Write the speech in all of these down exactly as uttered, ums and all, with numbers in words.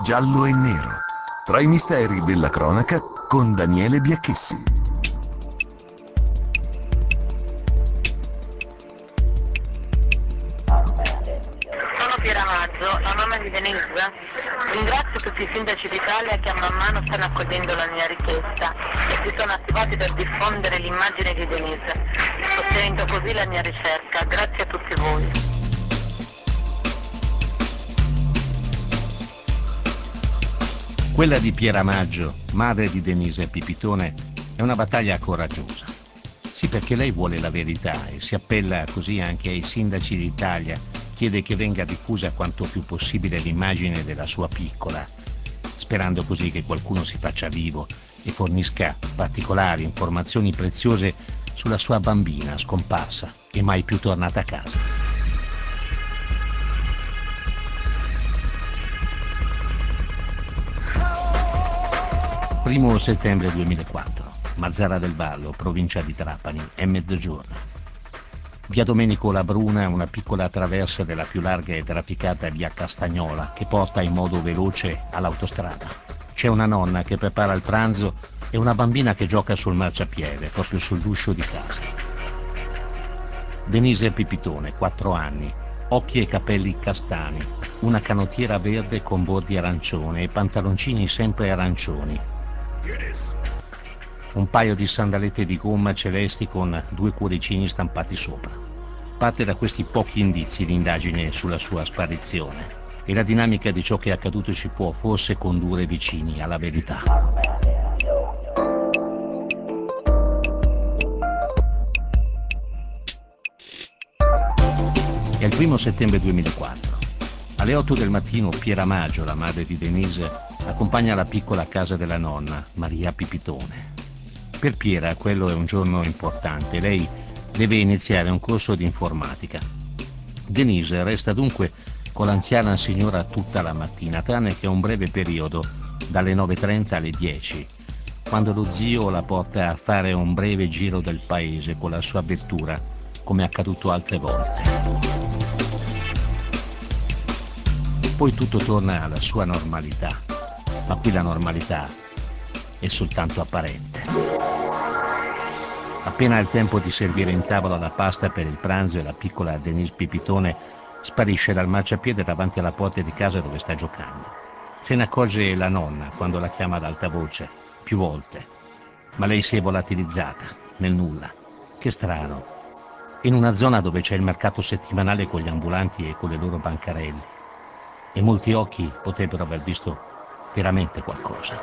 giallo e nero. Tra i misteri della cronaca con Daniele Biacchessi. Sono Piera Maggio, la mamma di Denise. Ringrazio tutti i sindaci d'Italia che a man mano stanno accogliendo la mia richiesta e si sono attivati per diffondere l'immagine di Denise, sostenendo così la mia ricerca. Grazie a tutti voi. Quella di Piera Maggio, madre di Denise Pipitone, è una battaglia coraggiosa. Sì, perché lei vuole la verità e si appella così anche ai sindaci d'Italia, chiede che venga diffusa quanto più possibile l'immagine della sua piccola, sperando così che qualcuno si faccia vivo e fornisca particolari informazioni preziose sulla sua bambina scomparsa e mai più tornata a casa. Primo settembre duemilaquattro, Mazara del Vallo, provincia di Trapani, è mezzogiorno. Via Domenico Labruna, una piccola traversa della più larga e trafficata via Castagnola che porta in modo veloce all'autostrada. C'è una nonna che prepara il pranzo e una bambina che gioca sul marciapiede, proprio sull'uscio di casa. Denise Pipitone, quattro anni, occhi e capelli castani, una canottiera verde con bordi arancioni e pantaloncini sempre arancioni. Un paio di sandalette di gomma celesti con due cuoricini stampati sopra. Parte da questi pochi indizi l'indagine sulla sua sparizione e la dinamica di ciò che è accaduto ci può forse condurre vicini alla verità. È il primo settembre duemilaquattro. Alle otto del mattino Piera Maggio, la madre di Denise, accompagna la piccola a casa della nonna, Maria Pipitone. Per Piera quello è un giorno importante, lei deve iniziare un corso di informatica. Denise resta dunque con l'anziana signora tutta la mattina, tranne che un breve periodo, dalle nove e trenta alle dieci, quando lo zio la porta a fare un breve giro del paese con la sua vettura, come è accaduto altre volte. Poi tutto torna alla sua normalità, ma qui la normalità è soltanto apparente. Appena ha il tempo di servire in tavola la pasta per il pranzo e la piccola Denise Pipitone sparisce dal marciapiede davanti alla porta di casa dove sta giocando. Se ne accorge la nonna quando la chiama ad alta voce, più volte, ma lei si è volatilizzata, nel nulla. Che strano, in una zona dove c'è il mercato settimanale con gli ambulanti e con le loro bancarelle. E molti occhi potrebbero aver visto veramente qualcosa.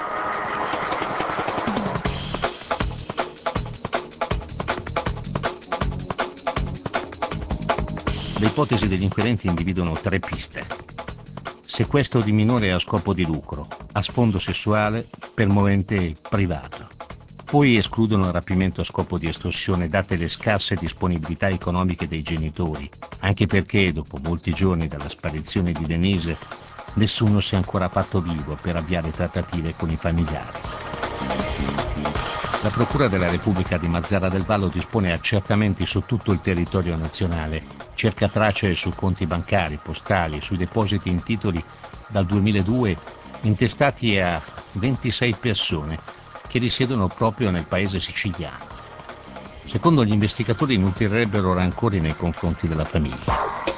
Le ipotesi degli inquirenti individuano tre piste. Sequestro di minore a scopo di lucro, a sfondo sessuale, per movente privato. Poi escludono il rapimento a scopo di estorsione date le scarse disponibilità economiche dei genitori, anche perché dopo molti giorni dalla sparizione di Denise nessuno si è ancora fatto vivo per avviare trattative con i familiari. La Procura della Repubblica di Mazara del Vallo dispone accertamenti su tutto il territorio nazionale, cerca tracce su conti bancari, postali, sui depositi in titoli dal duemiladue intestati a ventisei persone che risiedono proprio nel paese siciliano. Secondo gli investigatori nutrirebbero rancori nei confronti della famiglia.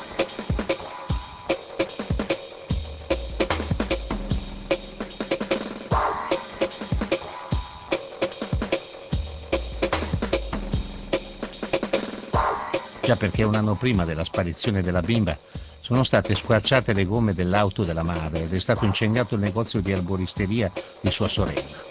Già perché un anno prima della sparizione della bimba sono state squarciate le gomme dell'auto della madre ed è stato incendiato il negozio di erboristeria di sua sorella.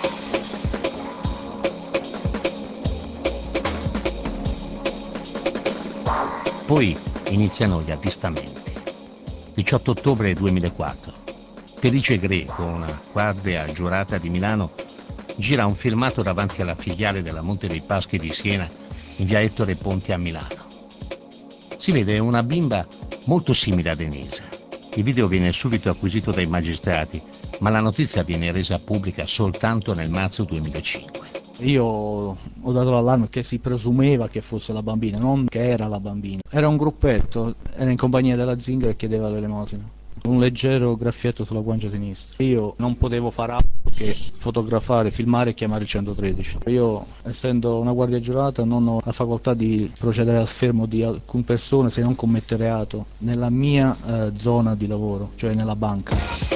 Poi iniziano gli avvistamenti. diciotto ottobre duemilaquattro. Felice Greco, una guardia giurata di Milano, gira un filmato davanti alla filiale della Monte dei Paschi di Siena in via Ettore Ponti a Milano. Si vede una bimba molto simile a Denise. Il video viene subito acquisito dai magistrati, ma la notizia viene resa pubblica soltanto nel marzo duemilacinque. Io ho dato l'allarme che si presumeva che fosse la bambina, non che era la bambina. Era un gruppetto, era in compagnia della zingara e chiedeva l'elemosina. Un leggero graffietto sulla guancia sinistra. Io non potevo fare altro che fotografare, filmare e chiamare il centotredici. Io, essendo una guardia giurata, non ho la facoltà di procedere al fermo di alcune persone se non commette reato nella mia eh, zona di lavoro, cioè nella banca.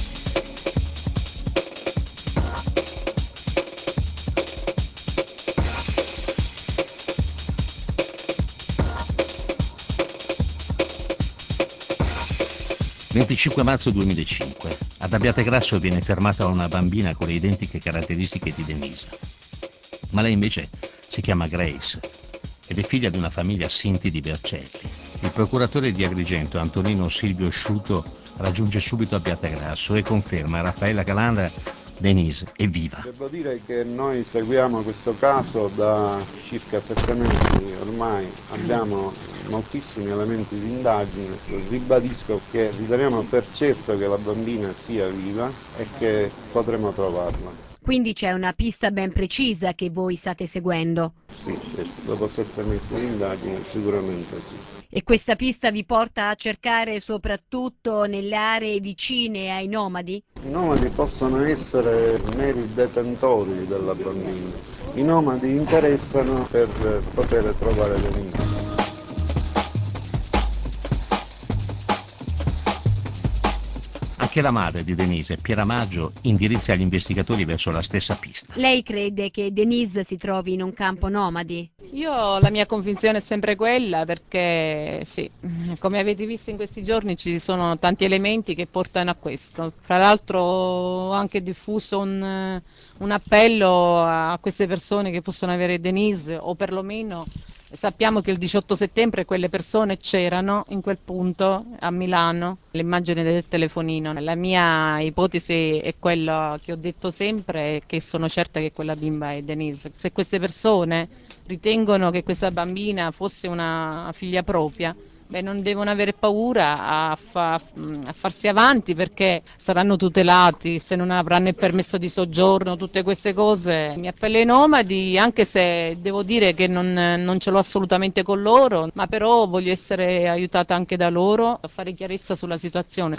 venticinque marzo duemilacinque. Ad Abbiategrasso viene fermata una bambina con le identiche caratteristiche di Denise. Ma lei invece si chiama Grace ed è figlia di una famiglia Sinti di Vercelli. Il procuratore di Agrigento, Antonino Silvio Sciuto, raggiunge subito Abbiategrasso e conferma a Raffaella Calandra: Denise è viva. Devo dire che noi seguiamo questo caso da circa sette mesi ormai, abbiamo moltissimi elementi di indagine, ribadisco che riteniamo per certo che la bambina sia viva e che potremo trovarla. Quindi c'è una pista ben precisa che voi state seguendo? Sì, certo. Dopo sette mesi di indagine sicuramente sì. E questa pista vi porta a cercare soprattutto nelle aree vicine ai nomadi? I nomadi possono essere meri detentori della bambina. I nomadi interessano per poter trovare Denise. Anche la madre di Denise, Piera Maggio, indirizza gli investigatori verso la stessa pista. Lei crede che Denise si trovi in un campo nomadi? Io la mia convinzione è sempre quella, perché sì, come avete visto in questi giorni ci sono tanti elementi che portano a questo. Fra l'altro ho anche diffuso un, un appello a queste persone che possono avere Denise, o perlomeno sappiamo che il diciotto settembre quelle persone c'erano in quel punto a Milano, l'immagine del telefonino. La mia ipotesi è quella che ho detto sempre, che sono certa che quella bimba è Denise. Se queste persone ritengono che questa bambina fosse una figlia propria, beh, non devono avere paura a, fa, a farsi avanti, perché saranno tutelati se non avranno il permesso di soggiorno, tutte queste cose. Mi appello ai nomadi, anche se devo dire che non, non ce l'ho assolutamente con loro, ma però voglio essere aiutata anche da loro a fare chiarezza sulla situazione.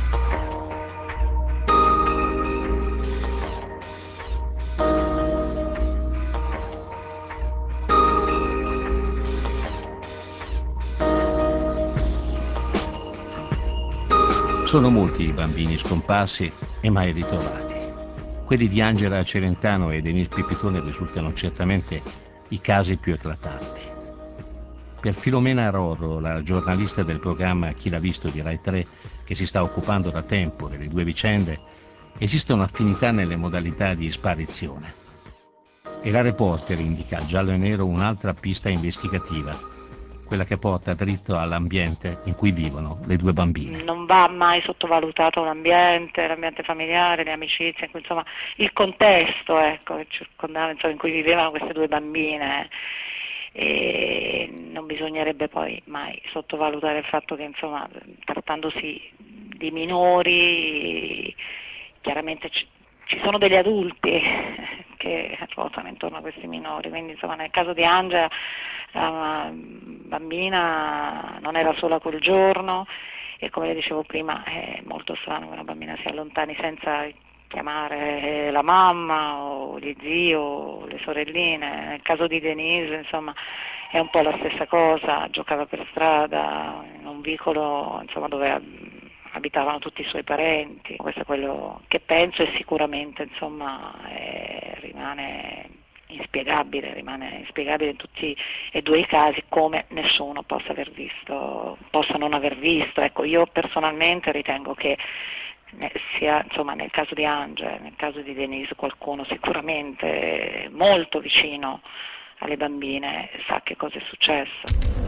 Sono molti i bambini scomparsi e mai ritrovati. Quelli di Angela Celentano e Denise Pipitone risultano certamente i casi più eclatanti. Per Filomena Rorro, la giornalista del programma Chi l'ha visto di Rai tre, che si sta occupando da tempo delle due vicende, esiste un'affinità nelle modalità di sparizione. E la reporter indica a giallo e nero un'altra pista investigativa, quella che porta dritto all'ambiente in cui vivono le due bambine. Non va mai sottovalutato l'ambiente, l'ambiente familiare, le amicizie, insomma il contesto, ecco, insomma, in cui vivevano queste due bambine. E non bisognerebbe poi mai sottovalutare il fatto che, insomma, trattandosi di minori, chiaramente ci, ci sono degli adulti che ruotano intorno a questi minori, quindi insomma nel caso di Angela la bambina non era sola quel giorno e, come le dicevo prima, è molto strano che una bambina si allontani senza chiamare la mamma o gli zii o le sorelline. Nel caso di Denise, insomma, è un po' la stessa cosa, giocava per strada in un vicolo, insomma, dove abitavano tutti i suoi parenti. Questo è quello che penso, e sicuramente, insomma, è, rimane inspiegabile, rimane inspiegabile in tutti e due i casi, come nessuno possa aver visto, possa non aver visto. Ecco, io personalmente ritengo che sia, insomma, nel caso di Angela, nel caso di Denise, qualcuno sicuramente molto vicino alle bambine sa che cosa è successo.